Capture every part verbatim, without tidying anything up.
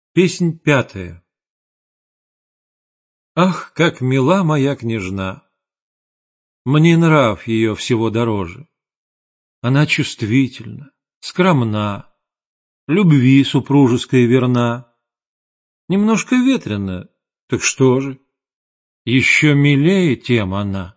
Песнь пятая. Ах, как мила моя княжна! Мне нрав ее всего дороже. Она чувствительна, скромна, любви супружеской верна. Немножко ветрена, так что же? Еще милее тем она.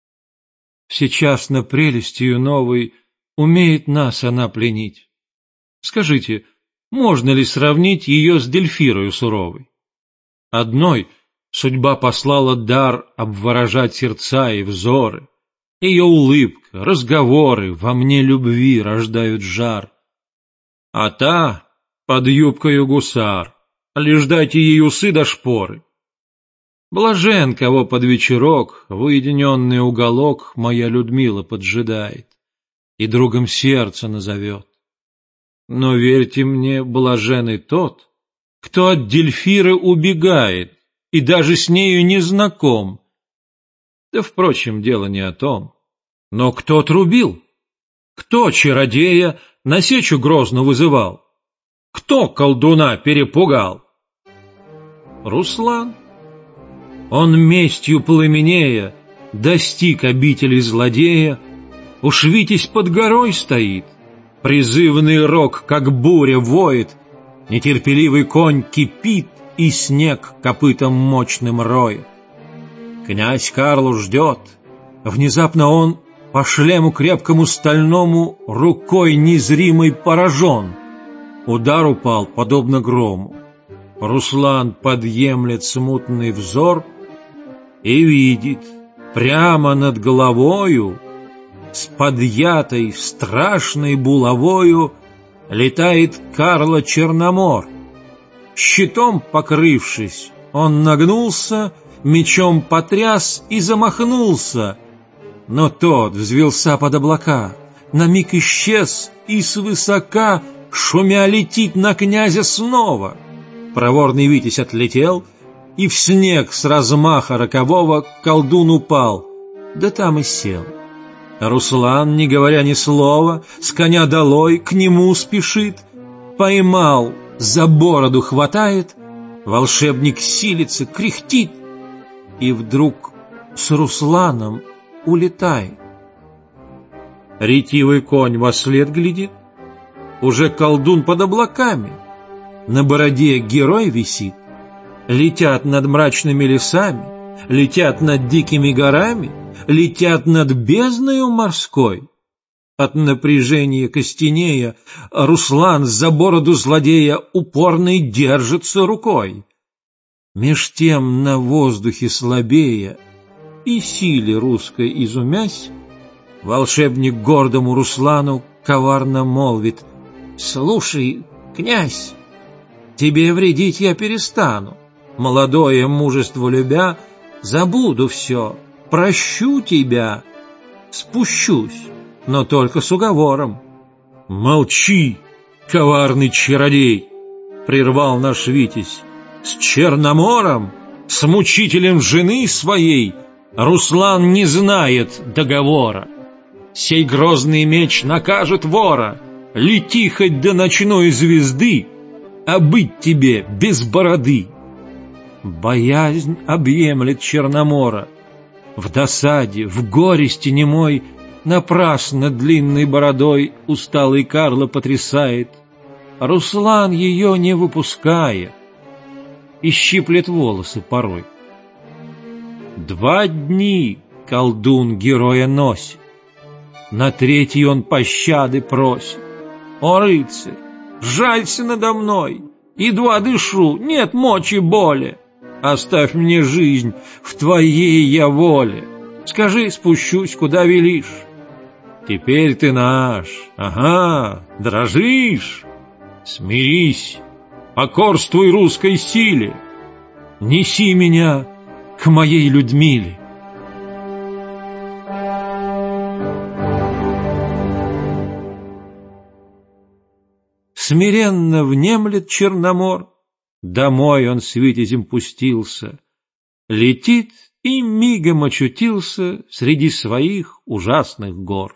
Всечасно прелестью новой умеет нас она пленить. Скажите, можно ли сравнить ее с Дельфирою суровой? Одной судьба послала дар обворожать сердца и взоры. Ее улыбка, разговоры во мне любви рождают жар. А та под юбкою гусар, лишь дайте ей усы до шпоры. Блажен, кого под вечерок в уединенный уголок моя Людмила поджидает и другом сердца назовет. Но верьте мне, блаженный тот, кто от Дельфиры убегает и даже с нею не знаком. Да, впрочем, дело не о том. Но кто трубил? Кто чародея на сечу грозно вызывал? Кто колдуна перепугал? Руслан. Он местью пламенея достиг обители злодея, уж Витязь под горой стоит, призывный рог, как буря, воет, нетерпеливый конь кипит, и снег копытом мощным роет. Князь Карл ждет. Внезапно он по шлему крепкому стальному рукой незримой поражен. Удар упал, подобно грому. Руслан подъемлет смутный взор и видит прямо над головою с подъятой страшной булавою летает Карло Черномор. Щитом покрывшись, он нагнулся, мечом потряс и замахнулся. Но тот взвился под облака, на миг исчез и свысока, шумя, летит на князя снова. Проворный Витязь отлетел, и в снег с размаха рокового колдун упал, да там и сел. Руслан, не говоря ни слова, с коня долой к нему спешит, поймал, за бороду хватает, волшебник силится, кряхтит, и вдруг с Русланом улетает. Ретивый конь вослед глядит, уже колдун под облаками, на бороде герой висит, летят над мрачными лесами, летят над дикими горами, летят над бездною морской. От напряжения костенея Руслан за бороду злодея упорный держится рукой. Меж тем на воздухе слабея и силе русской изумясь, волшебник гордому Руслану коварно молвит: «Слушай, князь, тебе вредить я перестану, молодое мужество любя, забуду все, прощу тебя, спущусь, но только с уговором». «Молчи, коварный чародей!» — прервал наш Витязь. «С Черномором, с мучителем жены своей, Руслан не знает договора. Сей грозный меч накажет вора, лети хоть до ночной звезды, а быть тебе без бороды». Боязнь объемлет Черномора. В досаде, в горести немой напрасно длинной бородой усталый Карло потрясает. Руслан ее не выпуская и щиплет волосы порой. Два дни колдун героя носит, на третий он пощады просит. «О, рыцарь, жалься надо мной, едва дышу, нет мочи боли. Оставь мне жизнь, в твоей я воле. Скажи, спущусь, куда велишь. Теперь ты наш, ага, дрожишь. Смирись, покорствуй русской силе. Неси меня к моей Людмиле». Смиренно внемлет Черномор, домой он с Витязем пустился, летит и мигом очутился среди своих ужасных гор.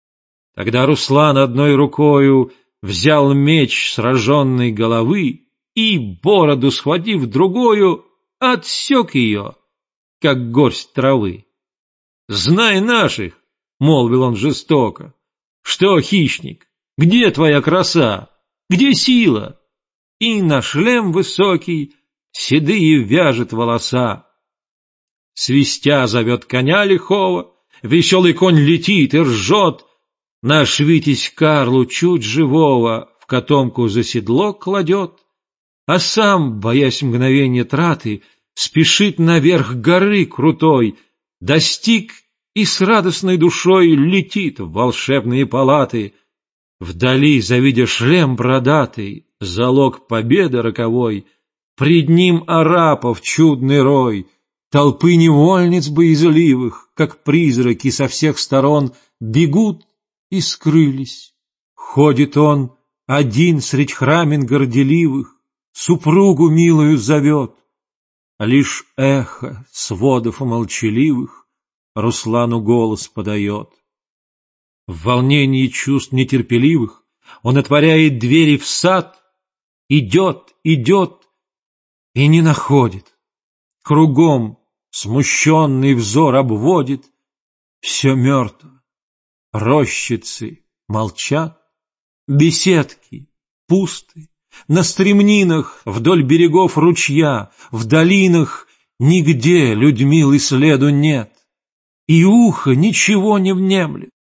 Тогда Руслан одной рукою взял меч сраженной головы и, бороду схватив другою, отсек ее, как горсть травы. «Знай наших!» — молвил он жестоко. «Что, хищник, где твоя краса? Где сила?» И на шлем высокий седые вяжет волоса. Свистя зовет коня лихого, веселый конь летит и ржет. Наш Витязь Карлу чуть живого в котомку за седло кладет, а сам, боясь мгновенья траты, спешит наверх горы крутой, достиг и с радостной душой летит в волшебные палаты. Вдали, завидя шлем бродатый, залог победы роковой, пред ним арапов чудный рой, толпы невольниц боязливых, как призраки со всех сторон, бегут и скрылись. Ходит он один средь храмин горделивых, супругу милую зовет, а лишь эхо сводов молчаливых Руслану голос подает. В волнении чувств нетерпеливых он отворяет двери в сад, идет, идет и не находит. Кругом смущенный взор обводит, все мертво, рощицы молчат, беседки пусты, на стремнинах вдоль берегов ручья, в долинах нигде Людмилы следу нет, и ухо ничего не внемлет.